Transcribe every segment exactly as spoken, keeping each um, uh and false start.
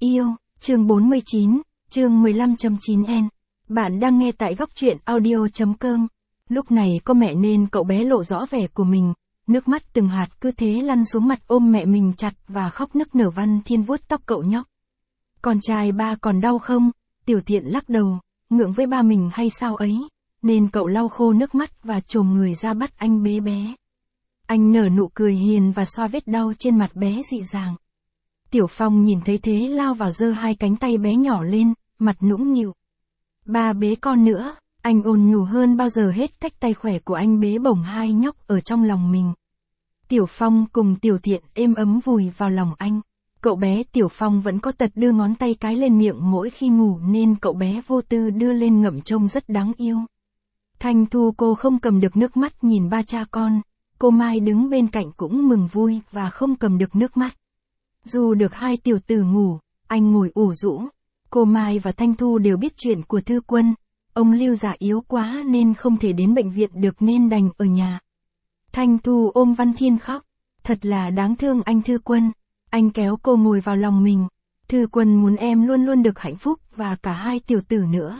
yêu, chương bốn mươi chín, chương mười lăm chấm chín N. Bạn đang nghe tại góc truyện audio chấm com. Lúc này có mẹ nên cậu bé lộ rõ vẻ của mình, nước mắt từng hạt cứ thế lăn xuống mặt ôm mẹ mình chặt và khóc nức nở. Văn Thiên vuốt tóc cậu nhóc. Con trai ba còn đau không? Tiểu Thiện lắc đầu, ngượng với ba mình hay sao ấy, nên cậu lau khô nước mắt và chồm người ra bắt anh bế bé. Anh nở nụ cười hiền và xoa vết đau trên mặt bé dịu dàng. Tiểu Phong nhìn thấy thế lao vào giơ hai cánh tay bé nhỏ lên, mặt nũng nịu. Ba bế con nữa, anh ôn nhu hơn bao giờ hết cách tay khỏe của anh bế bổng hai nhóc ở trong lòng mình. Tiểu Phong cùng Tiểu Thiện êm ấm vùi vào lòng anh. Cậu bé Tiểu Phong vẫn có tật đưa ngón tay cái lên miệng mỗi khi ngủ nên cậu bé vô tư đưa lên ngậm trông rất đáng yêu. Thanh Thu cô không cầm được nước mắt nhìn ba cha con, cô Mai đứng bên cạnh cũng mừng vui và không cầm được nước mắt. Dù được hai tiểu tử ngủ, anh ngồi ủ rũ. Cô Mai và Thanh Thu đều biết chuyện của Thư Quân. Ông Lưu già yếu quá nên không thể đến bệnh viện được nên đành ở nhà. Thanh Thu ôm Văn Thiên khóc. Thật là đáng thương anh Thư Quân. Anh kéo cô ngồi vào lòng mình. Thư Quân muốn em luôn luôn được hạnh phúc và cả hai tiểu tử nữa.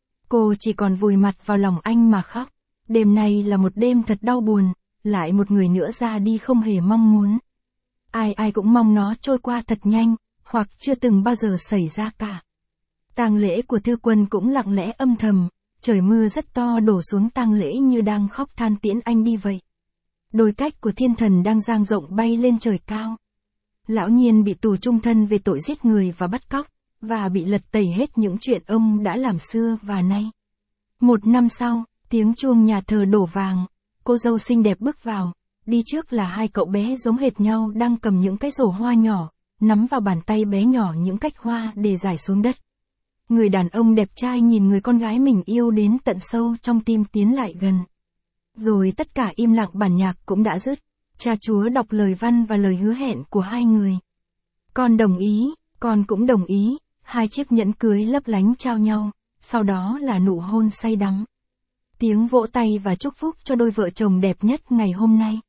Cô chỉ còn vùi mặt vào lòng anh mà khóc. Đêm nay là một đêm thật đau buồn, lại một người nữa ra đi không hề mong muốn. Ai ai cũng mong nó trôi qua thật nhanh, hoặc chưa từng bao giờ xảy ra cả. Tang lễ của Thư Quân cũng lặng lẽ âm thầm, trời mưa rất to đổ xuống tang lễ như đang khóc than tiễn anh đi vậy. Đôi cách của thiên thần đang dang rộng bay lên trời cao. Lão Nhiên bị tù chung thân về tội giết người và bắt cóc, và bị lật tẩy hết những chuyện ông đã làm xưa và nay. Một năm sau, tiếng chuông nhà thờ đổ vàng, cô dâu xinh đẹp bước vào, đi trước là hai cậu bé giống hệt nhau đang cầm những cái rổ hoa nhỏ, nắm vào bàn tay bé nhỏ những cách hoa để rải xuống đất. Người đàn ông đẹp trai nhìn người con gái mình yêu đến tận sâu trong tim tiến lại gần. Rồi tất cả im lặng, bản nhạc cũng đã dứt. Cha Chúa đọc lời văn và lời hứa hẹn của hai người. Con đồng ý, con cũng đồng ý, hai chiếc nhẫn cưới lấp lánh trao nhau, sau đó là nụ hôn say đắm. Tiếng vỗ tay và chúc phúc cho đôi vợ chồng đẹp nhất ngày hôm nay.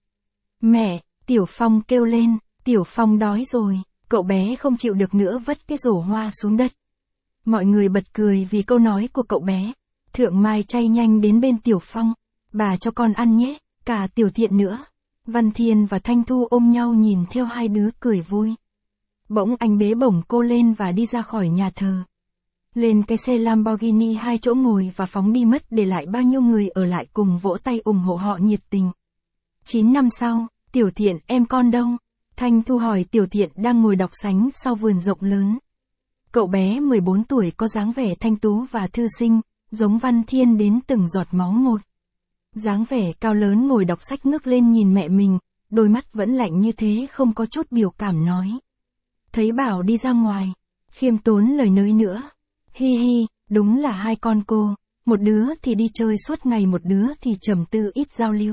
Mẹ, Tiểu Phong kêu lên, Tiểu Phong đói rồi, cậu bé không chịu được nữa vứt cái rổ hoa xuống đất. Mọi người bật cười vì câu nói của cậu bé. Thượng Mai chay nhanh đến bên Tiểu Phong, bà cho con ăn nhé, cả Tiểu Thiện nữa. Văn Thiên và Thanh Thu ôm nhau nhìn theo hai đứa cười vui. Bỗng anh bế bổng cô lên và đi ra khỏi nhà thờ. Lên cái xe Lamborghini hai chỗ ngồi và phóng đi mất, để lại bao nhiêu người ở lại cùng vỗ tay ủng hộ họ nhiệt tình. Chín năm sau, Tiểu Thiện em con đâu? Thanh Thu hỏi Tiểu Thiện đang ngồi đọc sánh sau vườn rộng lớn. Cậu bé mười bốn tuổi có dáng vẻ thanh tú và thư sinh, giống Văn Thiên đến từng giọt máu một. Dáng vẻ cao lớn ngồi đọc sách ngước lên nhìn mẹ mình, đôi mắt vẫn lạnh như thế không có chút biểu cảm nói. Thấy bảo đi ra ngoài, khiêm tốn lời nới nữa. Hi hi, đúng là hai con cô, một đứa thì đi chơi suốt ngày, một đứa thì trầm tư ít giao lưu.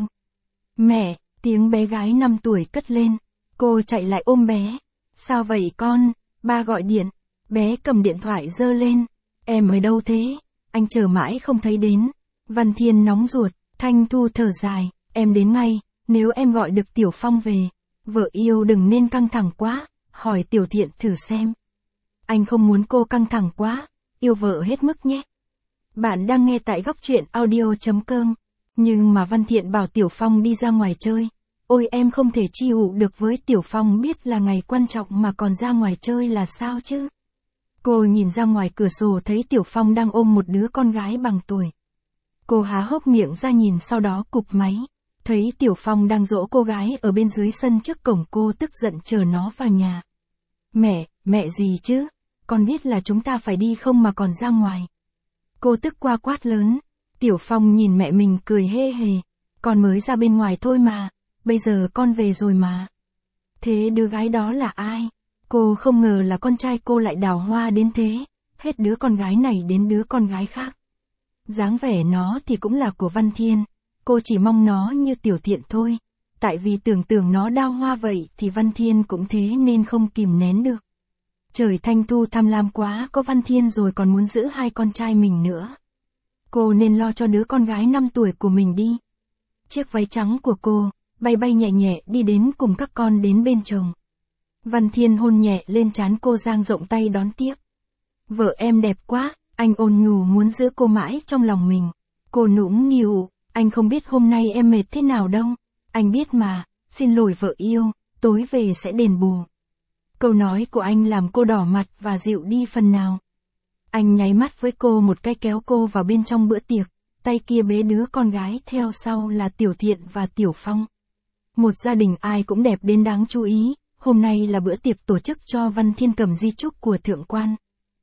Mẹ, tiếng bé gái năm tuổi cất lên, cô chạy lại ôm bé. Sao vậy con, ba gọi điện. Bé cầm điện thoại giơ lên. Em ở đâu thế? Anh chờ mãi không thấy đến. Văn Thiên nóng ruột. Thanh Thu thở dài. Em đến ngay, nếu em gọi được Tiểu Phong về. Vợ yêu đừng nên căng thẳng quá. Hỏi Tiểu Thiện thử xem. Anh không muốn cô căng thẳng quá. Yêu vợ hết mức nhé. Bạn đang nghe tại góc truyện audio chấm com. Nhưng mà Văn Thiện bảo Tiểu Phong đi ra ngoài chơi. Ôi em không thể chịu được với Tiểu Phong biết là ngày quan trọng mà còn ra ngoài chơi là sao chứ? Cô nhìn ra ngoài cửa sổ thấy Tiểu Phong đang ôm một đứa con gái bằng tuổi. Cô há hốc miệng ra nhìn, sau đó cụp máy. Thấy Tiểu Phong đang dỗ cô gái ở bên dưới sân trước cổng, cô tức giận chờ nó vào nhà. Mẹ, mẹ gì chứ? Con biết là chúng ta phải đi không mà còn ra ngoài. Cô tức qua quát lớn. Tiểu Phong nhìn mẹ mình cười hê hề. Con mới ra bên ngoài thôi mà, bây giờ con về rồi mà. Thế đứa gái đó là ai? Cô không ngờ là con trai cô lại đào hoa đến thế, hết đứa con gái này đến đứa con gái khác. Dáng vẻ nó thì cũng là của Văn Thiên, cô chỉ mong nó như Tiểu Thiện thôi, tại vì tưởng tượng nó đào hoa vậy thì Văn Thiên cũng thế nên không kìm nén được. Trời, Thanh Thu tham lam quá, có Văn Thiên rồi còn muốn giữ hai con trai mình nữa. Cô nên lo cho đứa con gái năm tuổi của mình đi. Chiếc váy trắng của cô, bay bay nhẹ nhẹ đi đến cùng các con đến bên chồng. Văn Thiên hôn nhẹ lên trán cô, dang rộng tay đón tiếp. Vợ em đẹp quá, anh ôn nhu muốn giữ cô mãi trong lòng mình. Cô nũng nịu, anh không biết hôm nay em mệt thế nào đâu. Anh biết mà, xin lỗi vợ yêu, tối về sẽ đền bù. Câu nói của anh làm cô đỏ mặt và dịu đi phần nào. Anh nháy mắt với cô một cái, kéo cô vào bên trong bữa tiệc, tay kia bế đứa con gái theo sau là Tiểu Thiện và Tiểu Phong. Một gia đình ai cũng đẹp đến đáng chú ý, hôm nay là bữa tiệc tổ chức cho Văn Thiên cầm di chúc của thượng quan.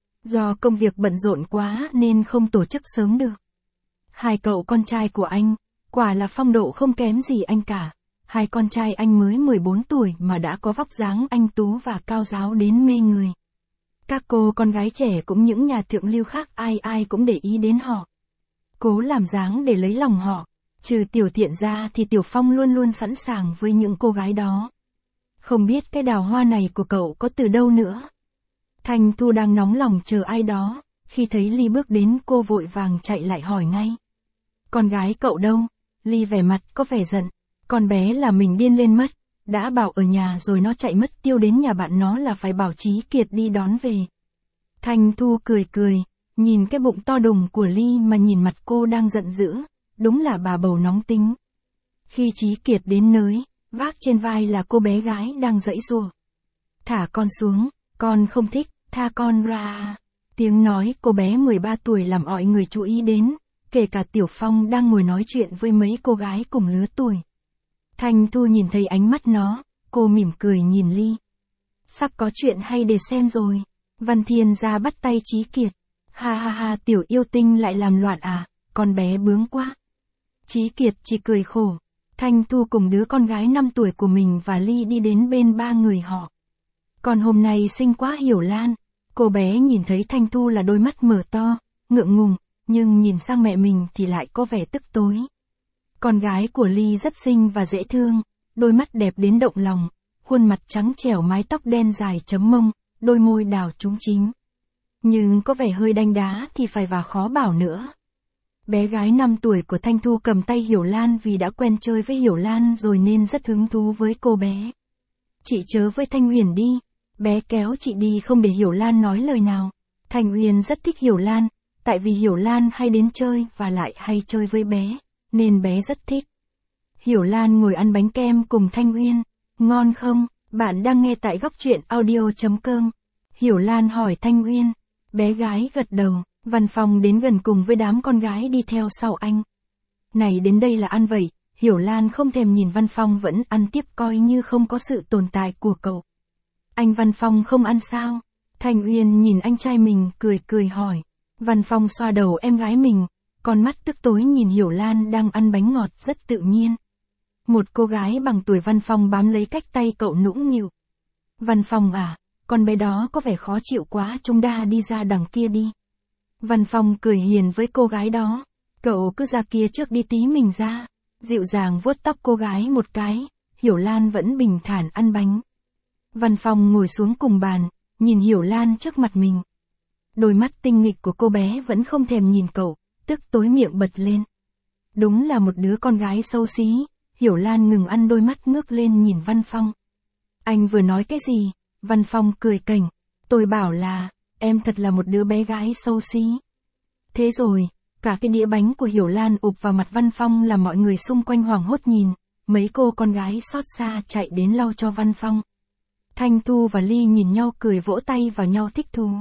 Do công việc bận rộn quá nên không tổ chức sớm được. Hai cậu con trai của anh, quả là phong độ không kém gì anh cả. Hai con trai anh mới mười bốn tuổi mà đã có vóc dáng anh tú và cao ráo đến mê người. Các cô con gái trẻ cũng những nhà thượng lưu khác ai ai cũng để ý đến họ. Cố làm dáng để lấy lòng họ. Trừ Tiểu Thiện ra thì Tiểu Phong luôn luôn sẵn sàng với những cô gái đó. Không biết cái đào hoa này của cậu có từ đâu nữa. Thanh Thu đang nóng lòng chờ ai đó, khi thấy Ly bước đến cô vội vàng chạy lại hỏi ngay. Con gái cậu đâu? Ly vẻ mặt có vẻ giận. Con bé là mình điên lên mất, đã bảo ở nhà rồi nó chạy mất tiêu đến nhà bạn nó là phải bảo Chí Kiệt đi đón về. Thanh Thu cười cười, nhìn cái bụng to đùng của Ly mà nhìn mặt cô đang giận dữ, đúng là bà bầu nóng tính. Khi Chí Kiệt đến nơi, vác trên vai là cô bé gái đang giãy giụa. Thả con xuống, con không thích, tha con ra. Tiếng nói cô bé mười ba tuổi làm mọi người chú ý đến, kể cả Tiểu Phong đang ngồi nói chuyện với mấy cô gái cùng lứa tuổi. Thanh Thu nhìn thấy ánh mắt nó, cô mỉm cười nhìn Ly. Sắp có chuyện hay để xem rồi. Văn Thiên ra bắt tay Chí Kiệt. Ha ha ha, tiểu yêu tinh lại làm loạn à, con bé bướng quá. Chí Kiệt chỉ cười khổ. Thanh Thu cùng đứa con gái năm tuổi của mình và Ly đi đến bên ba người họ. Còn hôm nay xinh quá Hiểu Lan. Cô bé nhìn thấy Thanh Thu là đôi mắt mở to, ngượng ngùng, nhưng nhìn sang mẹ mình thì lại có vẻ tức tối. Con gái của Ly rất xinh và dễ thương, đôi mắt đẹp đến động lòng, khuôn mặt trắng trẻo, mái tóc đen dài chấm mông, đôi môi đào trúng chính. Nhưng có vẻ hơi đanh đá thì phải và khó bảo nữa. Bé gái năm tuổi của Thanh Thu cầm tay Hiểu Lan vì đã quen chơi với Hiểu Lan rồi nên rất hứng thú với cô bé. Chị chớ với Thanh Uyển đi. Bé kéo chị đi không để Hiểu Lan nói lời nào. Thanh Uyên rất thích Hiểu Lan, tại vì Hiểu Lan hay đến chơi và lại hay chơi với bé, nên bé rất thích. Hiểu Lan ngồi ăn bánh kem cùng Thanh Uyên. Ngon không? Bạn đang nghe tại góc truyện audio chấm com. Hiểu Lan hỏi Thanh Uyên. Bé gái gật đầu. Văn Phong đến gần cùng với đám con gái đi theo sau anh. Này đến đây là ăn vậy. Hiểu Lan không thèm nhìn Văn Phong vẫn ăn tiếp coi như không có sự tồn tại của cậu. Anh Văn Phong không ăn sao? Thanh Uyên nhìn anh trai mình cười cười hỏi. Văn Phong xoa đầu em gái mình, con mắt tức tối nhìn Hiểu Lan đang ăn bánh ngọt rất tự nhiên. Một cô gái bằng tuổi Văn Phong bám lấy cách tay cậu nũng nịu. Văn Phong à, con bé đó có vẻ khó chịu quá, chúng ta đi ra đằng kia đi. Văn Phong cười hiền với cô gái đó. Cậu cứ ra kia trước đi, tí mình ra. Dịu dàng vuốt tóc cô gái một cái, Hiểu Lan vẫn bình thản ăn bánh. Văn Phong ngồi xuống cùng bàn, nhìn Hiểu Lan trước mặt mình. Đôi mắt tinh nghịch của cô bé vẫn không thèm nhìn cậu, tức tối miệng bật lên. Đúng là một đứa con gái xấu xí. Hiểu Lan ngừng ăn, đôi mắt ngước lên nhìn Văn Phong. Anh vừa nói cái gì? Văn Phong cười cảnh. Tôi bảo là, em thật là một đứa bé gái xấu xí. Thế rồi, cả cái đĩa bánh của Hiểu Lan ụp vào mặt Văn Phong làm mọi người xung quanh hoảng hốt nhìn. Mấy cô con gái xót xa chạy đến lau cho Văn Phong. Thanh Thu và Ly nhìn nhau cười vỗ tay vào nhau thích thú.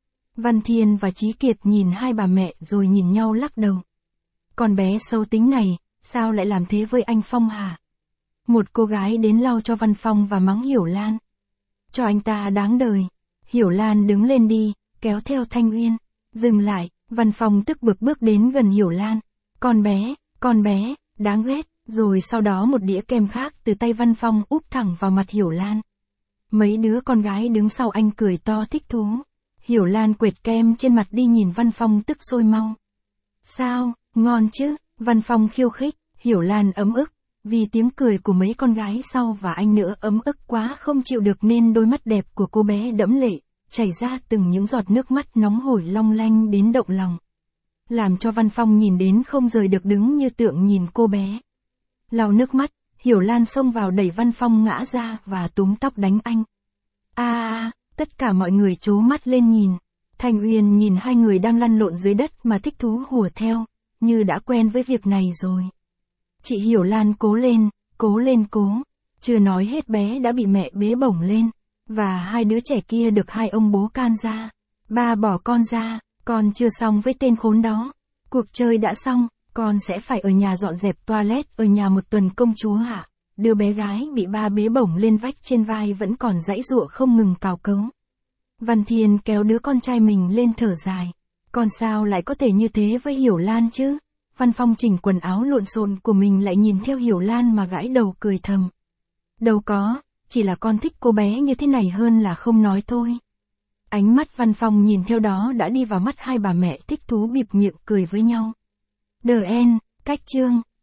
Văn Thiên và Chí Kiệt nhìn hai bà mẹ rồi nhìn nhau lắc đầu. Con bé xấu tính này, sao lại làm thế với anh Phong hả? Một cô gái đến lau cho Văn Phong và mắng Hiểu Lan. Cho anh ta đáng đời. Hiểu Lan đứng lên đi, kéo theo Thanh Uyên. Dừng lại, Văn Phong tức bực bước đến gần Hiểu Lan. Con bé, con bé, đáng ghét. Rồi sau đó một đĩa kem khác từ tay Văn Phong úp thẳng vào mặt Hiểu Lan. Mấy đứa con gái đứng sau anh cười to thích thú. Hiểu Lan quệt kem trên mặt đi nhìn Văn Phong tức sôi mau. Sao, ngon chứ? Văn Phong khiêu khích. Hiểu Lan ấm ức, vì tiếng cười của mấy con gái sau và anh nữa ấm ức quá không chịu được nên đôi mắt đẹp của cô bé đẫm lệ, chảy ra từng những giọt nước mắt nóng hổi long lanh đến động lòng. Làm cho Văn Phong nhìn đến không rời được, đứng như tượng nhìn cô bé. Lau nước mắt, Hiểu Lan xông vào đẩy Văn Phong ngã ra và túm tóc đánh anh. A a, tất cả mọi người trố mắt lên nhìn. Thanh Uyên nhìn hai người đang lăn lộn dưới đất mà thích thú hùa theo, như đã quen với việc này rồi. Chị Hiểu Lan cố lên, cố lên cố. Chưa nói hết bé đã bị mẹ bế bổng lên. Và hai đứa trẻ kia được hai ông bố can ra. Ba bỏ con ra, con chưa xong với tên khốn đó. Cuộc chơi đã xong, con sẽ phải ở nhà dọn dẹp toilet ở nhà một tuần công chúa hả? Đứa bé gái bị ba bế bổng lên vách trên vai vẫn còn giãy giụa không ngừng cào cấu. Văn Thiên kéo đứa con trai mình lên thở dài. Con sao lại có thể như thế với Hiểu Lan chứ? Văn Phong chỉnh quần áo lộn xộn của mình lại nhìn theo Hiểu Lan mà gãi đầu cười thầm. Đâu có, chỉ là con thích cô bé như thế này hơn là không nói thôi. Ánh mắt Văn Phong nhìn theo đó đã đi vào mắt hai bà mẹ thích thú bịt miệng cười với nhau. Đờ en, cách chương.